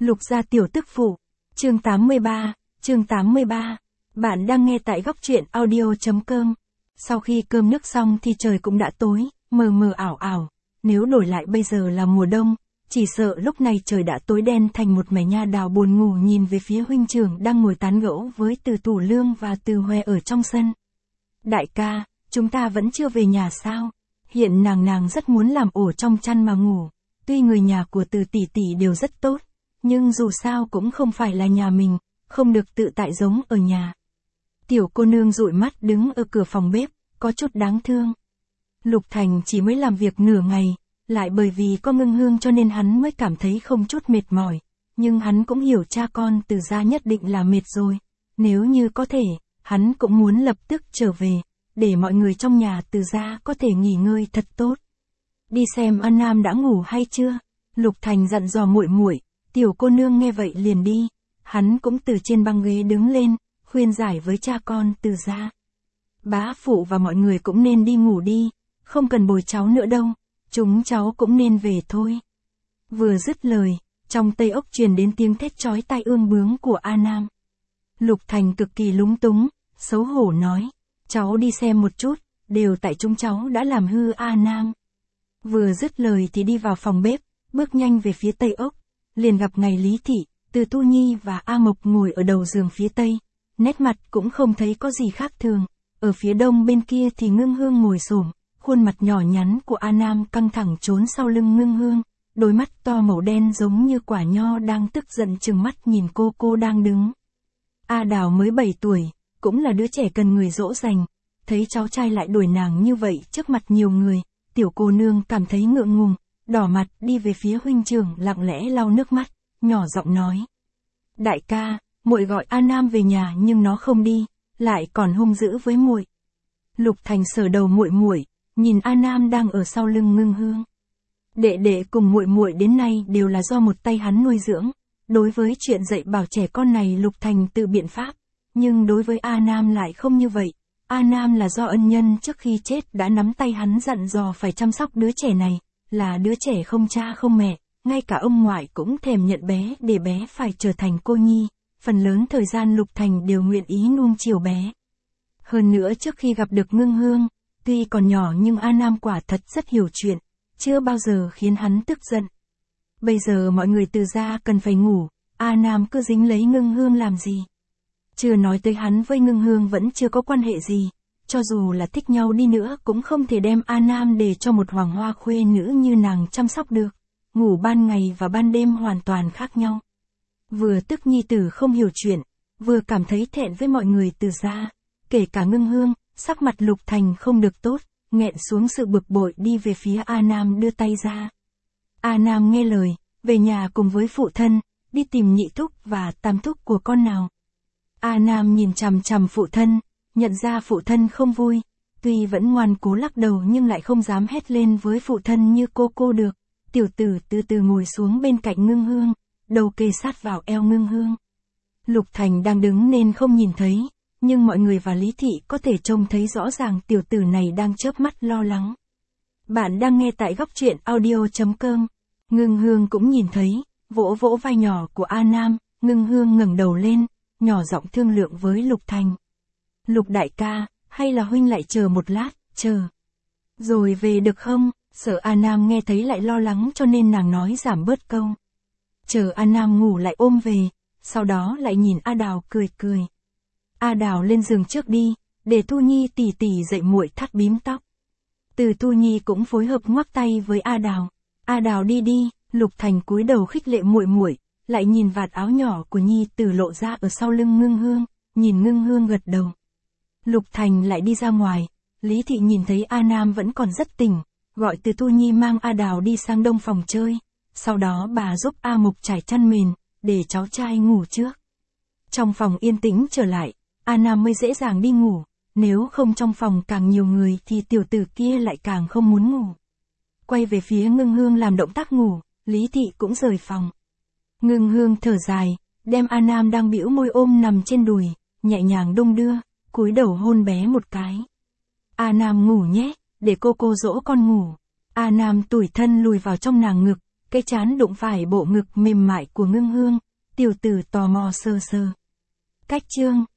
Lục gia tiểu tức phụ. Chương 83. Bạn đang nghe tại góc truyện audio.com. Sau khi cơm nước xong thì trời cũng đã tối, mờ mờ ảo ảo. Nếu đổi lại bây giờ là mùa đông, chỉ sợ lúc này trời đã tối đen thành một mẻ nha đào buồn ngủ nhìn về phía huynh trưởng đang ngồi tán gẫu với Từ Tủ Lương và Từ Hoe ở trong sân. Đại ca, chúng ta vẫn chưa về nhà sao? Hiện nàng rất muốn làm ổ trong chăn mà ngủ. Tuy người nhà của Từ tỷ tỷ đều rất tốt, nhưng dù sao cũng không phải là nhà mình, không được tự tại giống ở nhà. Tiểu cô nương dụi mắt đứng ở cửa phòng bếp, có chút đáng thương. Lục Thành chỉ mới làm việc nửa ngày, lại bởi vì có Ngưng Hương cho nên hắn mới cảm thấy không chút mệt mỏi. Nhưng hắn cũng hiểu cha con Từ gia nhất định là mệt rồi. Nếu như có thể, hắn cũng muốn lập tức trở về, để mọi người trong nhà Từ gia có thể nghỉ ngơi thật tốt. Đi xem An Nam đã ngủ hay chưa? Lục Thành dặn dò muội muội. Tiểu cô nương nghe vậy liền đi. Hắn cũng từ trên băng ghế đứng lên, khuyên giải với cha con Từ gia. Bá phụ và mọi người cũng nên đi ngủ đi, không cần bồi cháu nữa đâu, chúng cháu cũng nên về thôi. Vừa dứt lời, trong Tây Ốc truyền đến tiếng thét chói tai ương bướng của A Nam. Lục Thành cực kỳ lúng túng, xấu hổ nói, cháu đi xem một chút, đều tại chúng cháu đã làm hư A Nam. Vừa dứt lời thì đi vào phòng bếp, bước nhanh về phía Tây Ốc, liền gặp ngày Lý Thị, Từ Tu Nhi và A Mộc ngồi ở đầu giường phía Tây, nét mặt cũng không thấy có gì khác thường. Ở phía đông bên kia thì Ngưng Hương ngồi xổm, khuôn mặt nhỏ nhắn của A Nam căng thẳng trốn sau lưng Ngưng Hương, đôi mắt to màu đen giống như quả nho đang tức giận trừng mắt nhìn cô đang đứng. A Đào mới 7 tuổi, cũng là đứa trẻ cần người dỗ dành, thấy cháu trai lại đuổi nàng như vậy trước mặt nhiều người, tiểu cô nương cảm thấy ngượng ngùng, đỏ mặt đi về phía huynh trưởng lặng lẽ lau nước mắt, nhỏ giọng nói. Đại ca, muội gọi A Nam về nhà nhưng nó không đi, lại còn hung dữ với muội. Lục Thành sờ đầu muội, nhìn A Nam đang ở sau lưng Ngưng Hương. Đệ đệ cùng muội đến nay đều là do một tay hắn nuôi dưỡng, đối với chuyện dạy bảo trẻ con này Lục Thành tự biện pháp, nhưng đối với A Nam lại không như vậy. A Nam là do ân nhân trước khi chết đã nắm tay hắn dặn dò phải chăm sóc đứa trẻ này, là đứa trẻ không cha không mẹ, ngay cả ông ngoại cũng thèm nhận bé để bé phải trở thành cô nhi, phần lớn thời gian Lục Thành đều nguyện ý nuông chiều bé. Hơn nữa trước khi gặp được Ngưng Hương, tuy còn nhỏ nhưng A Nam quả thật rất hiểu chuyện, chưa bao giờ khiến hắn tức giận. Bây giờ mọi người Từ gia cần phải ngủ, A Nam cứ dính lấy Ngưng Hương làm gì? Chưa nói tới hắn với Ngưng Hương vẫn chưa có quan hệ gì, cho dù là thích nhau đi nữa cũng không thể đem A Nam để cho một hoàng hoa khuê nữ như nàng chăm sóc được. Ngủ ban ngày và ban đêm hoàn toàn khác nhau. Vừa tức nhi tử không hiểu chuyện, vừa cảm thấy thẹn với mọi người Từ gia, kể cả Ngưng Hương, sắc mặt Lục Thành không được tốt, nghẹn xuống sự bực bội đi về phía A Nam đưa tay ra. A Nam nghe lời, về nhà cùng với phụ thân, đi tìm nhị thúc và tam thúc của con nào. A Nam nhìn chằm chằm phụ thân, nhận ra phụ thân không vui, tuy vẫn ngoan cố lắc đầu nhưng lại không dám hét lên với phụ thân như cô được. Tiểu tử từ từ ngồi xuống bên cạnh Ngưng Hương, đầu kề sát vào eo Ngưng Hương. Lục Thành đang đứng nên không nhìn thấy, nhưng mọi người và Lý Thị có thể trông thấy rõ ràng tiểu tử này đang chớp mắt lo lắng. Bạn đang nghe tại góc truyện audio.com. Ngưng Hương cũng nhìn thấy, vỗ vỗ vai nhỏ của A Nam, Ngưng Hương ngẩng đầu lên, nhỏ giọng thương lượng với Lục Thành. Lục đại ca, hay là huynh lại chờ một lát, chờ. Rồi về được không? Sợ A Nam nghe thấy lại lo lắng cho nên nàng nói giảm bớt câu. Chờ A Nam ngủ lại ôm về, sau đó lại nhìn A Đào cười. A Đào lên giường trước đi, để Tu Nhi tỉ dậy muội thắt bím tóc. Từ Tu Nhi cũng phối hợp ngoắc tay với A Đào. A Đào đi, Lục Thành cúi đầu khích lệ muội, lại nhìn vạt áo nhỏ của Nhi Tử lộ ra ở sau lưng Ngưng Hương, nhìn Ngưng Hương gật đầu. Lục Thành lại đi ra ngoài, Lý Thị nhìn thấy A Nam vẫn còn rất tỉnh, gọi Từ Tu Nhi mang A Đào đi sang đông phòng chơi, sau đó bà giúp A Mộc trải chăn mền, để cháu trai ngủ trước. Trong phòng yên tĩnh trở lại, A Nam mới dễ dàng đi ngủ, nếu không trong phòng càng nhiều người thì tiểu tử kia lại càng không muốn ngủ. Quay về phía Ngưng Hương làm động tác ngủ, Lý Thị cũng rời phòng. Ngưng Hương thở dài, đem A Nam đang bĩu môi ôm nằm trên đùi, nhẹ nhàng đung đưa, cúi đầu hôn bé một cái. A Nam ngủ nhé, để cô dỗ con ngủ. A Nam tủi thân lùi vào trong nàng ngực, Cái trán đụng phải bộ ngực mềm mại của Ngưng Hương, tiểu tử tò mò sờ sờ. Cách chương.